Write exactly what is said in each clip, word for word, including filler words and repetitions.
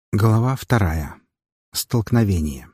Глава вторая. Столкновение.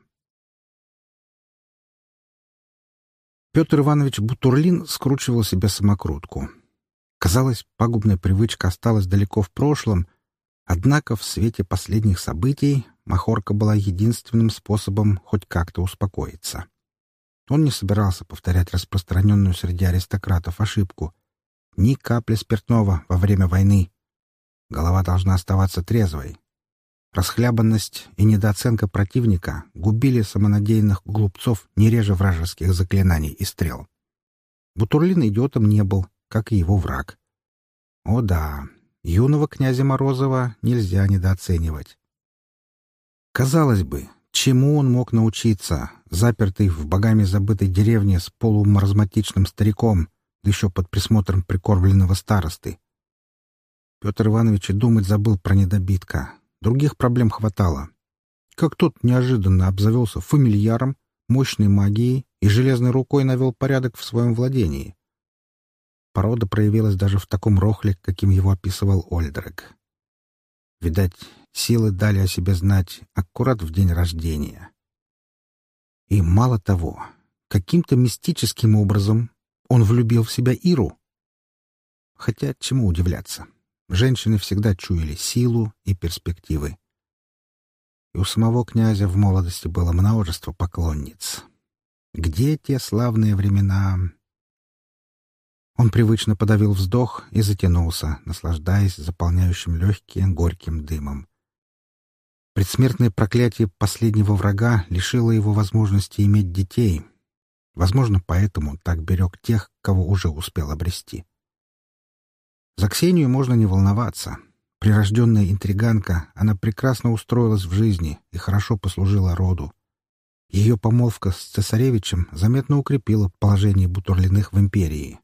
Петр Иванович Бутурлин скручивал себе самокрутку. Казалось, пагубная привычка осталась далеко в прошлом, однако в свете последних событий махорка была единственным способом хоть как-то успокоиться. Он не собирался повторять распространенную среди аристократов ошибку. Ни капли спиртного во время войны. Голова должна оставаться трезвой. Расхлябанность и недооценка противника губили самонадеянных глупцов не реже вражеских заклинаний и стрел. Бутурлин идиотом не был, как и его враг. О да, юного князя Морозова нельзя недооценивать. Казалось бы, чему он мог научиться, запертый в богами забытой деревне с полумаразматичным стариком, да еще под присмотром прикормленного старосты? Петр Иванович и думать забыл про недобитка. Других проблем хватало. Как тот неожиданно обзавелся фамильяром, мощной магией и железной рукой навел порядок в своем владении. Порода проявилась даже в таком рохле, каким его описывал Ольдрек. Видать, силы дали о себе знать аккурат в день рождения. И мало того, каким-то мистическим образом он влюбил в себя Иру. Хотя чему удивляться? Женщины всегда чуяли силу и перспективы. И у самого князя в молодости было множество поклонниц. Где те славные времена? Он привычно подавил вздох и затянулся, наслаждаясь заполняющим легкие горьким дымом. Предсмертное проклятие последнего врага лишило его возможности иметь детей. Возможно, поэтому он так берег тех, кого уже успел обрести. За Ксению можно не волноваться. Прирожденная интриганка, она прекрасно устроилась в жизни и хорошо послужила роду. Ее помолвка с цесаревичем заметно укрепила положение Бутурлиных в империи.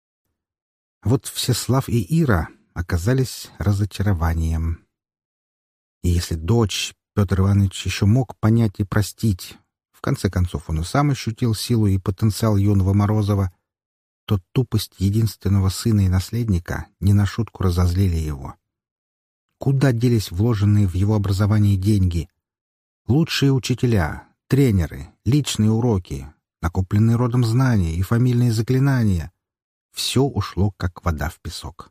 Вот Всеслав и Ира оказались разочарованием. И если дочь Петр Иванович еще мог понять и простить, в конце концов он и сам ощутил силу и потенциал юного Морозова, то тупость единственного сына и наследника не на шутку разозлили его. Куда делись вложенные в его образование деньги? Лучшие учителя, тренеры, личные уроки, накопленные родом знания и фамильные заклинания — все ушло, как вода в песок.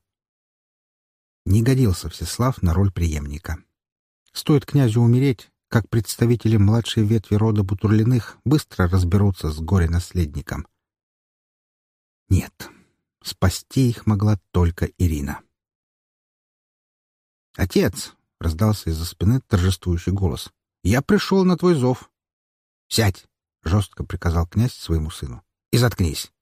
Не годился Всеслав на роль преемника. Стоит князю умереть, как представители младшей ветви рода Бутурлиных быстро разберутся с горе-наследником. Нет, спасти их могла только Ирина. «Отец!» — раздался из-за спины торжествующий голос. «Я пришел на твой зов!» «Сядь!» — жестко приказал князь своему сыну. «И заткнись!»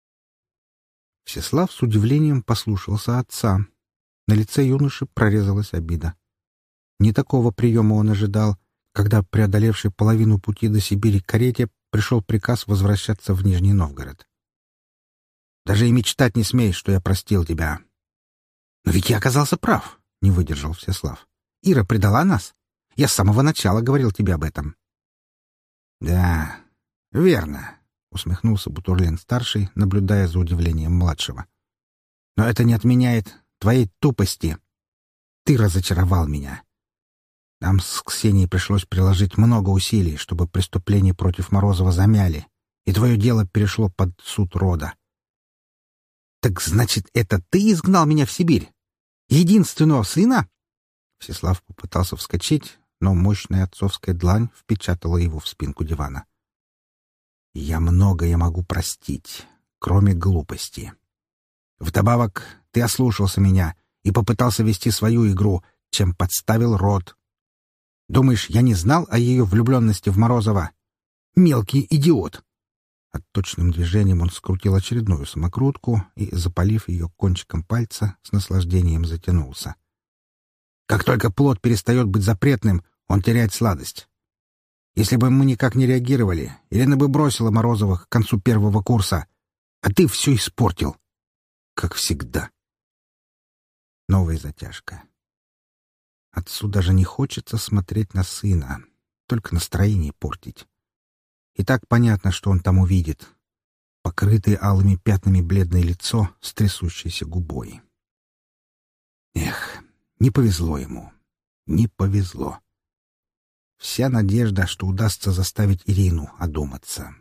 Всеслав с удивлением послушался отца. На лице юноши прорезалась обида. Не такого приема он ожидал, когда, преодолевший половину пути до Сибири карете, пришел приказ возвращаться в Нижний Новгород. «Даже и мечтать не смеешь, что я простил тебя». «Но ведь я оказался прав», — не выдержал Всеслав. «Ира предала нас. Я с самого начала говорил тебе об этом». «Да, верно», — усмехнулся Бутурлин-старший, наблюдая за удивлением младшего. «Но это не отменяет твоей тупости. Ты разочаровал меня. Нам с Ксенией пришлось приложить много усилий, чтобы преступление против Морозова замяли, и твое дело перешло под суд рода. «Так значит, это ты изгнал меня в Сибирь? Единственного сына?» Всеслав попытался вскочить, но мощная отцовская длань впечатала его в спинку дивана. «Я многое могу простить, кроме глупости. Вдобавок, ты ослушался меня и попытался вести свою игру, чем подставил род. Думаешь, я не знал о ее влюбленности в Морозова? Мелкий идиот!» Отточным движением он скрутил очередную самокрутку и, запалив ее кончиком пальца, с наслаждением затянулся. «Как только плод перестает быть запретным, он теряет сладость. Если бы мы никак не реагировали, Елена бы бросила Морозова к концу первого курса, а ты все испортил. Как всегда». Новая затяжка. Отцу даже не хочется смотреть на сына, только настроение портить. И так понятно, что он там увидит. Покрытое алыми пятнами бледное лицо с трясущейся губой. Эх, не повезло ему. Не повезло. Вся надежда, что удастся заставить Ирину одуматься.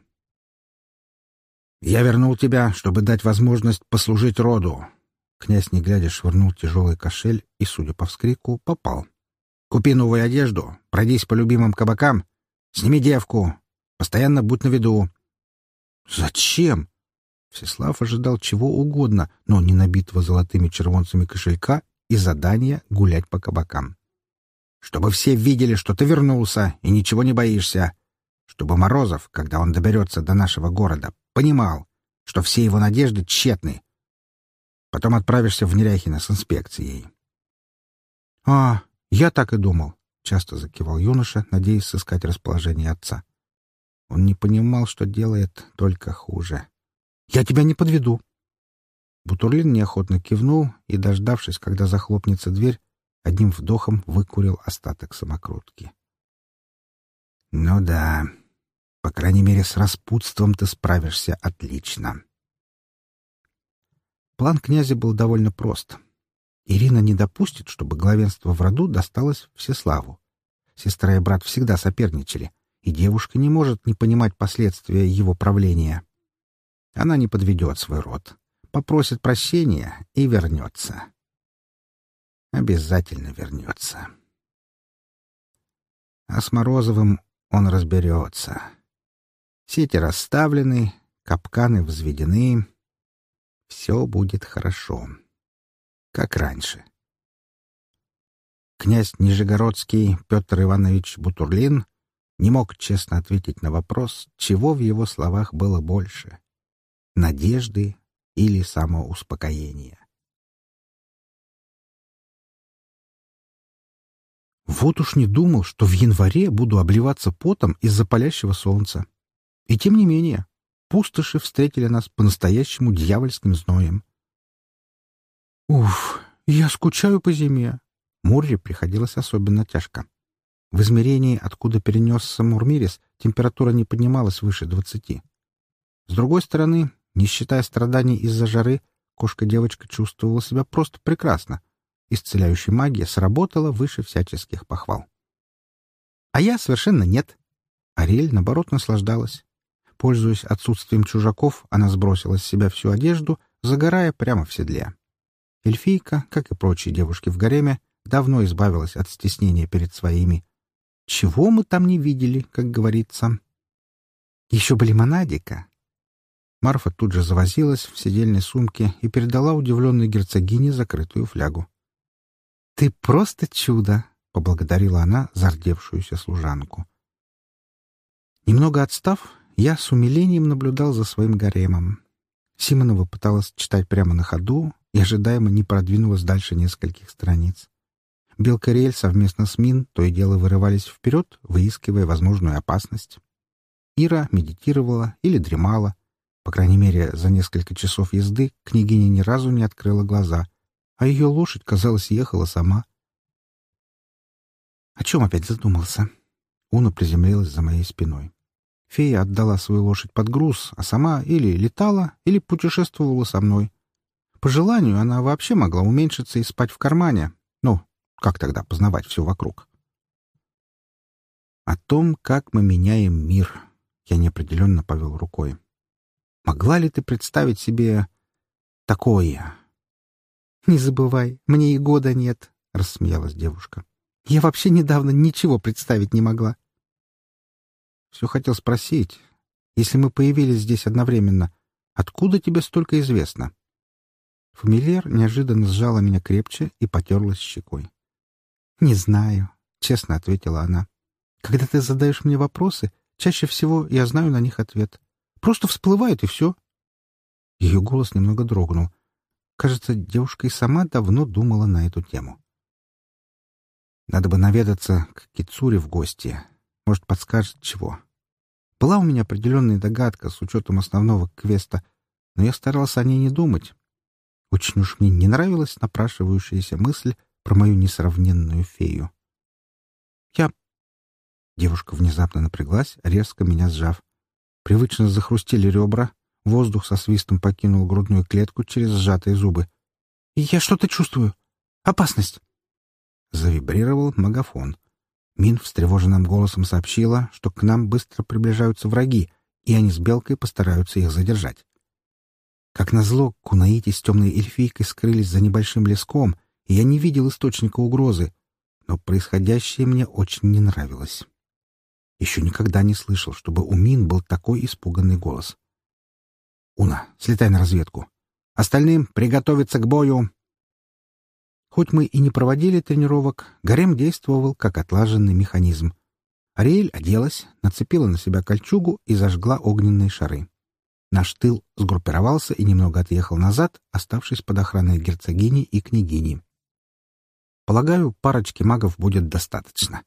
«Я вернул тебя, чтобы дать возможность послужить роду». Князь, не глядя, швырнул тяжелый кошель и, судя по вскрику, попал. «Купи новую одежду, пройдись по любимым кабакам, сними девку, постоянно будь на виду». «Зачем?» Всеслав ожидал чего угодно, но не набитого золотыми червонцами кошелька и задания гулять по кабакам. «Чтобы все видели, что ты вернулся и ничего не боишься. Чтобы Морозов, когда он доберется до нашего города, понимал, что все его надежды тщетны. Потом отправишься в Неряхино с инспекцией». «А, я так и думал», — часто закивал юноша, надеясь сыскать расположение отца. Он не понимал, что делает только хуже. «Я тебя не подведу». Бутурлин неохотно кивнул и, дождавшись, когда захлопнется дверь, одним вдохом выкурил остаток самокрутки. «Ну да, по крайней мере, с распутством ты справишься отлично». План князя был довольно прост. Ирина не допустит, чтобы главенство в роду досталось Всеславу. Сестра и брат всегда соперничали, и девушка не может не понимать последствия его правления. Она не подведет свой род, попросит прощения и вернется. Обязательно вернется. А с Морозовым он разберется. Сети расставлены, капканы взведены. Все будет хорошо. Как раньше. Князь Нижегородский Петр Иванович Бутурлин не мог честно ответить на вопрос, чего в его словах было больше — надежды или самоуспокоения. Вот уж не думал, что в январе буду обливаться потом из-за палящего солнца. И тем не менее, пустоши встретили нас по-настоящему дьявольским зноем. Уф, я скучаю по зиме. Мурре приходилось особенно тяжко. В измерении, откуда перенесся Мурмирис, температура не поднималась выше двадцати. С другой стороны, не считая страданий из-за жары, кошка-девочка чувствовала себя просто прекрасно. Исцеляющая магия сработала выше всяческих похвал. А я совершенно нет. Ариэль, наоборот, наслаждалась. Пользуясь отсутствием чужаков, она сбросила с себя всю одежду, загорая прямо в седле. Эльфийка, как и прочие девушки в гареме, давно избавилась от стеснения перед своими. Чего мы там не видели, как говорится. Еще бы лимонадика. Марфа тут же завозилась в седельной сумке и передала удивленной герцогине закрытую флягу. — Ты просто чудо! — поблагодарила она зардевшуюся служанку. Немного отстав, я с умилением наблюдал за своим гаремом. Симонова пыталась читать прямо на ходу и ожидаемо не продвинулась дальше нескольких страниц. Белка и Риэль совместно с Мин то и дело вырывались вперед, выискивая возможную опасность. Ира медитировала или дремала. По крайней мере, за несколько часов езды княгиня ни разу не открыла глаза, а ее лошадь, казалось, ехала сама. О чем опять задумался? Уна приземлилась за моей спиной. Фея отдала свою лошадь под груз, а сама или летала, или путешествовала со мной. По желанию она вообще могла уменьшиться и спать в кармане. Ну, как тогда познавать все вокруг? О том, как мы меняем мир, я неопределенно повел рукой. Могла ли ты представить себе такое? — Не забывай, мне и года нет, — рассмеялась девушка. — Я вообще недавно ничего представить не могла. Все хотел спросить, если мы появились здесь одновременно, откуда тебе столько известно? Фамильяр неожиданно сжала меня крепче и потерлась щекой. — Не знаю, — честно ответила она. — Когда ты задаешь мне вопросы, чаще всего я знаю на них ответ. Просто всплывает, и все. Ее голос немного дрогнул. Кажется, девушка и сама давно думала на эту тему. Надо бы наведаться к Кицуре в гости. Может, подскажет чего. Была у меня определенная догадка с учетом основного квеста, но я старался о ней не думать. Очень уж мне не нравилась напрашивающаяся мысль про мою несравненную фею. Я... Девушка внезапно напряглась, резко меня сжав. Привычно захрустели ребра, воздух со свистом покинул грудную клетку через сжатые зубы. «Я что-то чувствую. Опасность!» Завибрировал магафон. Мин встревоженным голосом сообщила, что к нам быстро приближаются враги, и они с Белкой постараются их задержать. Как назло, Кунаити с темной эльфийкой скрылись за небольшим леском, и я не видел источника угрозы, но происходящее мне очень не нравилось. Еще никогда не слышал, чтобы у Мин был такой испуганный голос. «Уна, слетай на разведку. Остальным приготовиться к бою!» Хоть мы и не проводили тренировок, гарем действовал как отлаженный механизм. Ариэль оделась, нацепила на себя кольчугу и зажгла огненные шары. Наш тыл сгруппировался и немного отъехал назад, оставшись под охраной герцогини и княгини. Полагаю, парочки магов будет достаточно.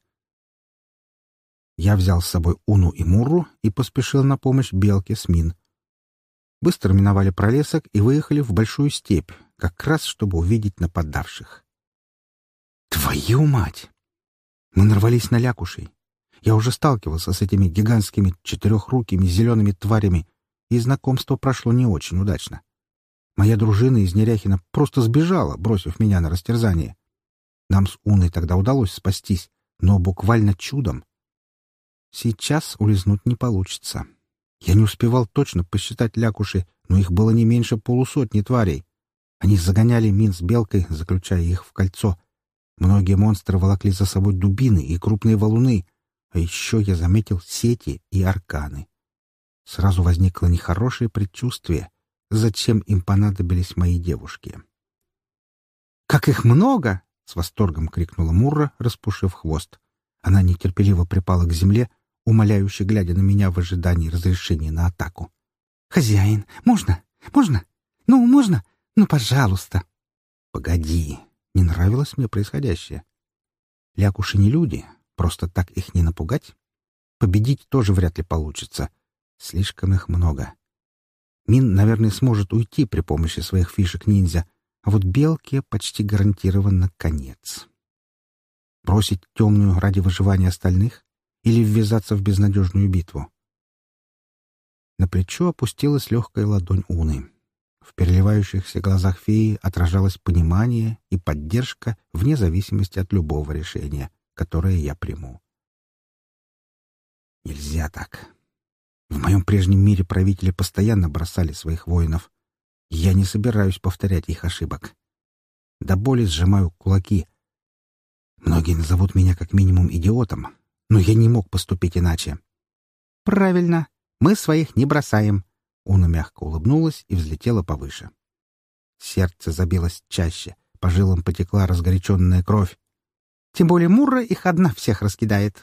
Я взял с собой Уну и Мурру и поспешил на помощь Белке с Мин. Быстро миновали пролесок и выехали в большую степь, как раз чтобы увидеть нападавших. Твою мать! Мы нарвались на лякушей. Я уже сталкивался с этими гигантскими четырехрукими зелеными тварями, и знакомство прошло не очень удачно. Моя дружина из Неряхина просто сбежала, бросив меня на растерзание. Нам с Уной тогда удалось спастись, но буквально чудом. Сейчас улизнуть не получится. Я не успевал точно посчитать лякуши, но их было не меньше полусотни тварей. Они загоняли Мин с Белкой, заключая их в кольцо. Многие монстры волокли за собой дубины и крупные валуны, а еще я заметил сети и арканы. Сразу возникло нехорошее предчувствие, зачем им понадобились мои девушки. «Как их много!» — с восторгом крикнула Мурра, распушив хвост. Она нетерпеливо припала к земле, умоляюще глядя на меня в ожидании разрешения на атаку. «Хозяин, можно? Можно? Ну, можно? Ну, пожалуйста!» «Погоди!» — не нравилось мне происходящее. Лякуши не люди, просто так их не напугать. Победить тоже вряд ли получится. Слишком их много. Мин, наверное, сможет уйти при помощи своих фишек-ниндзя, а вот Белке почти гарантированно конец. Бросить темную ради выживания остальных или ввязаться в безнадежную битву? На плечо опустилась легкая ладонь Уны. В переливающихся глазах феи отражалось понимание и поддержка вне зависимости от любого решения, которое я приму. Нельзя так. В моем прежнем мире правители постоянно бросали своих воинов. Я не собираюсь повторять их ошибок. До боли сжимаю кулаки. Многие назовут меня как минимум идиотом, но я не мог поступить иначе. «Правильно, мы своих не бросаем», — Уна мягко улыбнулась и взлетела повыше. Сердце забилось чаще, по жилам потекла разгоряченная кровь. Тем более Мурра их одна всех раскидает.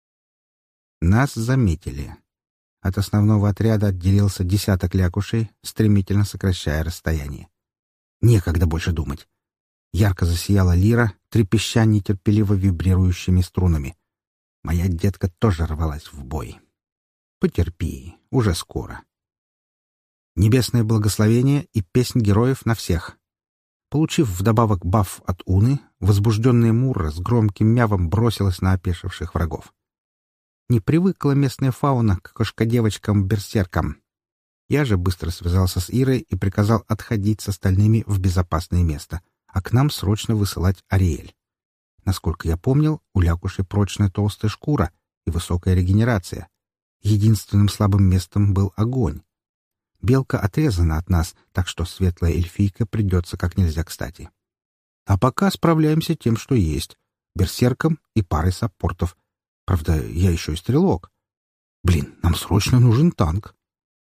Нас заметили. От основного отряда отделился десяток лякушей, стремительно сокращая расстояние. Некогда больше думать. Ярко засияла лира, трепеща нетерпеливо вибрирующими струнами. Моя детка тоже рвалась в бой. Потерпи, уже скоро. Небесное благословение и песнь героев на всех. Получив вдобавок баф от Уны, возбужденная Мурра с громким мявом бросилась на опешивших врагов. Не привыкла местная фауна к кошкодевочкам-берсеркам. Я же быстро связался с Ирой и приказал отходить с остальными в безопасное место, а к нам срочно высылать Ариэль. Насколько я помнил, у лякуши прочная толстая шкура и высокая регенерация. Единственным слабым местом был огонь. Белка отрезана от нас, так что светлая эльфийка придется как нельзя кстати. А пока справляемся тем, что есть — берсерком и парой саппортов. Правда, я еще и стрелок. Блин, нам срочно нужен танк.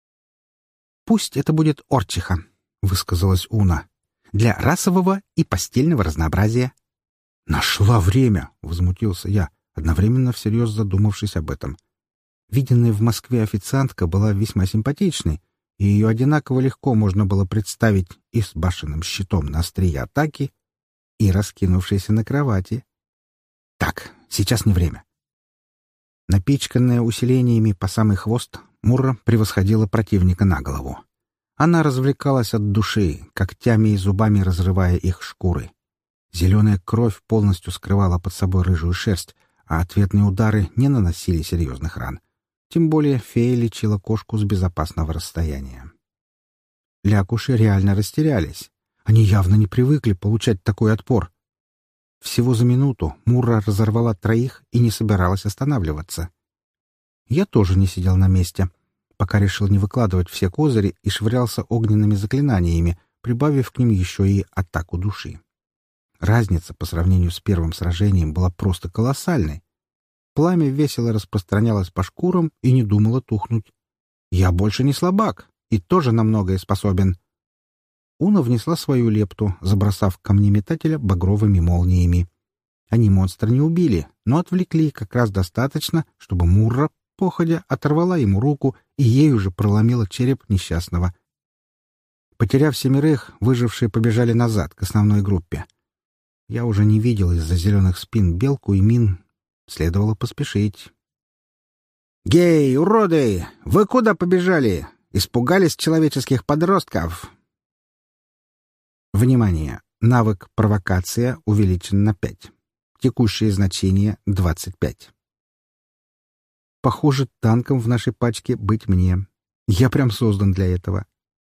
«Пусть это будет Орчиха», — высказалась Уна, — «для расового и постельного разнообразия». «Нашла время!» — возмутился я, одновременно всерьез задумавшись об этом. Виденная в Москве официантка была весьма симпатичной, и ее одинаково легко можно было представить и с башенным щитом на острие атаки, и раскинувшейся на кровати. «Так, сейчас не время». Напичканная усилениями по самый хвост, Мурра превосходила противника на голову. Она развлекалась от души, когтями и зубами разрывая их шкуры. Зеленая кровь полностью скрывала под собой рыжую шерсть, а ответные удары не наносили серьезных ран. Тем более фея лечила кошку с безопасного расстояния. Лякуши реально растерялись. Они явно не привыкли получать такой отпор. Всего за минуту Мурра разорвала троих и не собиралась останавливаться. Я тоже не сидел на месте, пока решил не выкладывать все козыри и швырялся огненными заклинаниями, прибавив к ним еще и атаку души. Разница по сравнению с первым сражением была просто колоссальной. Пламя весело распространялось по шкурам и не думало тухнуть. Я больше не слабак и тоже на многое способен. Уна внесла свою лепту, забросав камнеметателя багровыми молниями. Они монстра не убили, но отвлекли как раз достаточно, чтобы Мурра, походя, оторвала ему руку и ею же проломила череп несчастного. Потеряв семерых, выжившие побежали назад к основной группе. Я уже не видел из-за зеленых спин Белку и Мин. Следовало поспешить. «Гей, уроды! Вы куда побежали? Испугались человеческих подростков?» Внимание! Навык «Провокация» увеличен на пять. Текущее значение — двадцать пять. Похоже, танком в нашей пачке быть мне. Я прям создан для этого.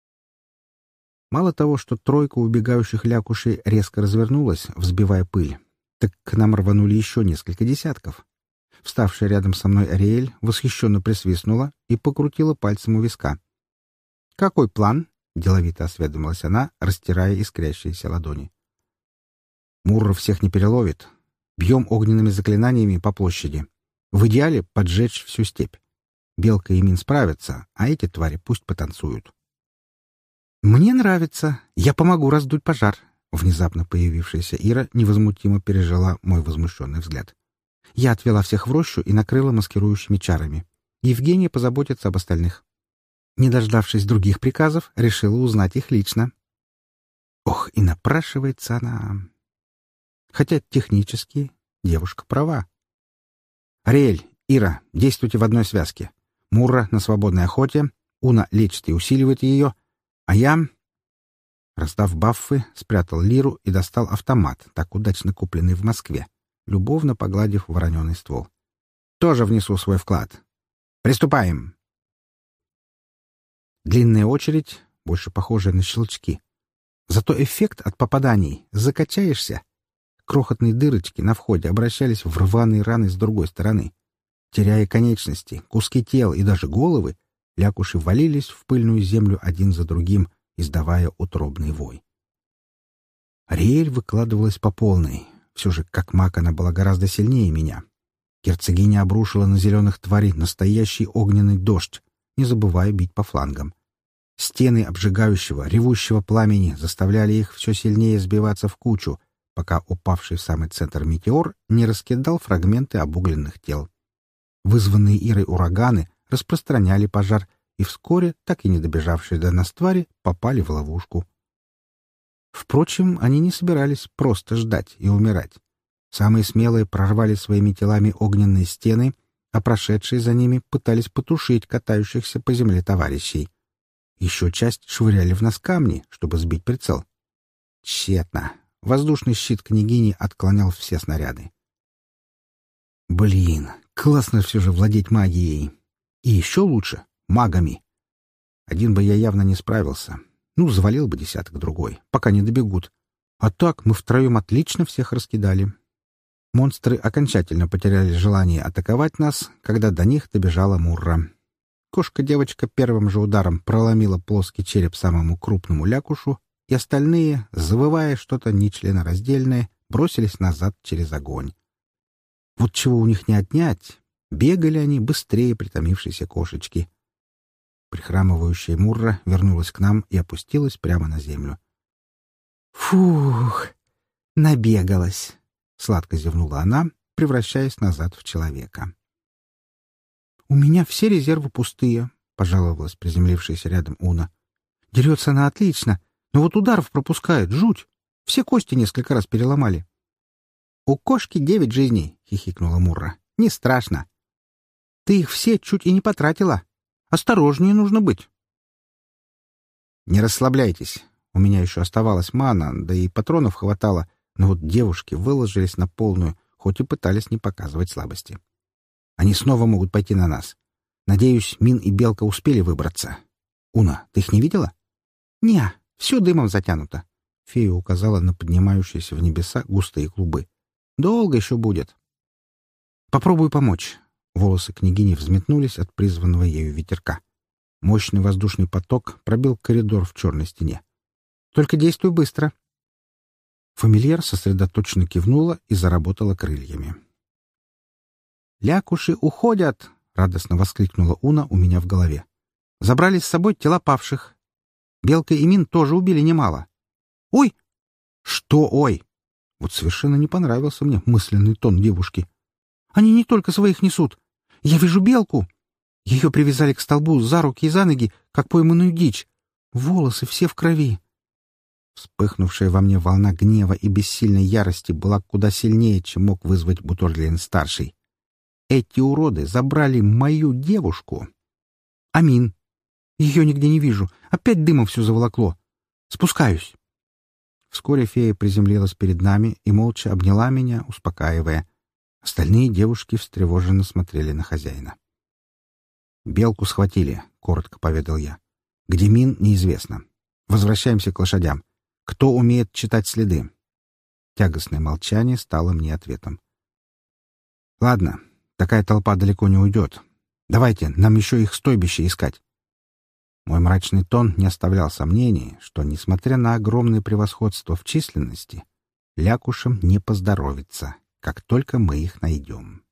Мало того, что тройка убегающих лякушей резко развернулась, взбивая пыль, так к нам рванули еще несколько десятков. Вставшая рядом со мной Ариэль восхищенно присвистнула и покрутила пальцем у виска. «Какой план?» — деловито осведомилась она, растирая искрящиеся ладони. «Мурра всех не переловит. Бьем огненными заклинаниями по площади. В идеале поджечь всю степь. Белка и Мин справятся, а эти твари пусть потанцуют». «Мне нравится. Я помогу раздуть пожар». Внезапно появившаяся Ира невозмутимо пережила мой возмущенный взгляд. Я отвела всех в рощу и накрыла маскирующими чарами. Евгения позаботится об остальных. Не дождавшись других приказов, решила узнать их лично. Ох, и напрашивается она. Хотя технически девушка права. «Ариэль, Ира, действуйте в одной связке. Мурра на свободной охоте, Уна лечит и усиливает ее, а я...» Раздав баффы, спрятал лиру и достал автомат, так удачно купленный в Москве, любовно погладив вороненый ствол. «Тоже внесу свой вклад. Приступаем!» Длинная очередь, больше похожая на щелчки. Зато эффект от попаданий — закачаешься. Крохотные дырочки на входе обращались в рваные раны с другой стороны. Теряя конечности, куски тел и даже головы, лякуши валились в пыльную землю один за другим, издавая утробный вой. Ариэль выкладывалась по полной. Все же, как маг, она была гораздо сильнее меня. Герцогиня обрушила на зеленых тварей настоящий огненный дождь, не забывая бить по флангам. Стены обжигающего, ревущего пламени заставляли их все сильнее сбиваться в кучу, пока упавший в самый центр метеор не раскидал фрагменты обугленных тел. Вызванные Ирой ураганы распространяли пожар, и вскоре, так и не добежавшие до нас твари, попали в ловушку. Впрочем, они не собирались просто ждать и умирать. Самые смелые прорвали своими телами огненные стены, а прошедшие за ними пытались потушить катающихся по земле товарищей. Еще часть швыряли в нас камни, чтобы сбить прицел. Тщетно. Воздушный щит княгини отклонял все снаряды. Блин, классно все же владеть магией. И еще лучше — магами. Один бы я явно не справился. Ну, завалил бы десяток другой, пока не добегут. А так мы втроем отлично всех раскидали. Монстры окончательно потеряли желание атаковать нас, когда до них добежала Мурра. Кошка-девочка первым же ударом проломила плоский череп самому крупному лякушу, и остальные, завывая что-то нечленораздельное, бросились назад через огонь. Вот чего у них не отнять. Бегали они быстрее притомившейся кошечки. Прихрамывающая Мурра вернулась к нам и опустилась прямо на землю. «Фух, набегалась!» — сладко зевнула она, превращаясь назад в человека. «У меня все резервы пустые», — пожаловалась приземлившаяся рядом Уна. «Дерется она отлично, но вот ударов пропускает, жуть. Все кости несколько раз переломали». «У кошки девять жизней», — хихикнула Мурра. «Не страшно. Ты их все чуть и не потратила. Осторожнее нужно быть». «Не расслабляйтесь. У меня еще оставалась мана, да и патронов хватало, но вот девушки выложились на полную, хоть и пытались не показывать слабости. Они снова могут пойти на нас. Надеюсь, Мин и Белка успели выбраться. Уна, ты их не видела?» «Не, все дымом затянуто». Фея указала на поднимающиеся в небеса густые клубы. Долго еще будет. Попробую помочь. Волосы княгини взметнулись от призванного ею ветерка. Мощный воздушный поток пробил коридор в черной стене. Только действуй быстро. Фамильяр сосредоточенно кивнула и заработала крыльями. «Лякуши уходят!» — радостно воскликнула Уна у меня в голове. «Забрали с собой тела павших. Белка и Мин тоже убили немало. Ой!» «Что ой?» Вот совершенно не понравился мне мысленный тон девушки. «Они не только своих несут. Я вижу белку. Ее привязали к столбу за руки и за ноги, как пойманную дичь. Волосы все в крови». Вспыхнувшая во мне волна гнева и бессильной ярости была куда сильнее, чем мог вызвать Буторлин-старший. Эти уроды забрали мою девушку. Амин. Ее нигде не вижу. Опять дымом все заволокло. Спускаюсь. Вскоре фея приземлилась перед нами и молча обняла меня, успокаивая. Остальные девушки встревоженно смотрели на хозяина. «Белку схватили», — коротко поведал я. «Где Мин, неизвестно. Возвращаемся к лошадям. Кто умеет читать следы?» Тягостное молчание стало мне ответом. «Ладно, такая толпа далеко не уйдет. Давайте, нам еще их стойбище искать». Мой мрачный тон не оставлял сомнений, что, несмотря на огромное превосходство в численности, лякушам не поздоровится, как только мы их найдем.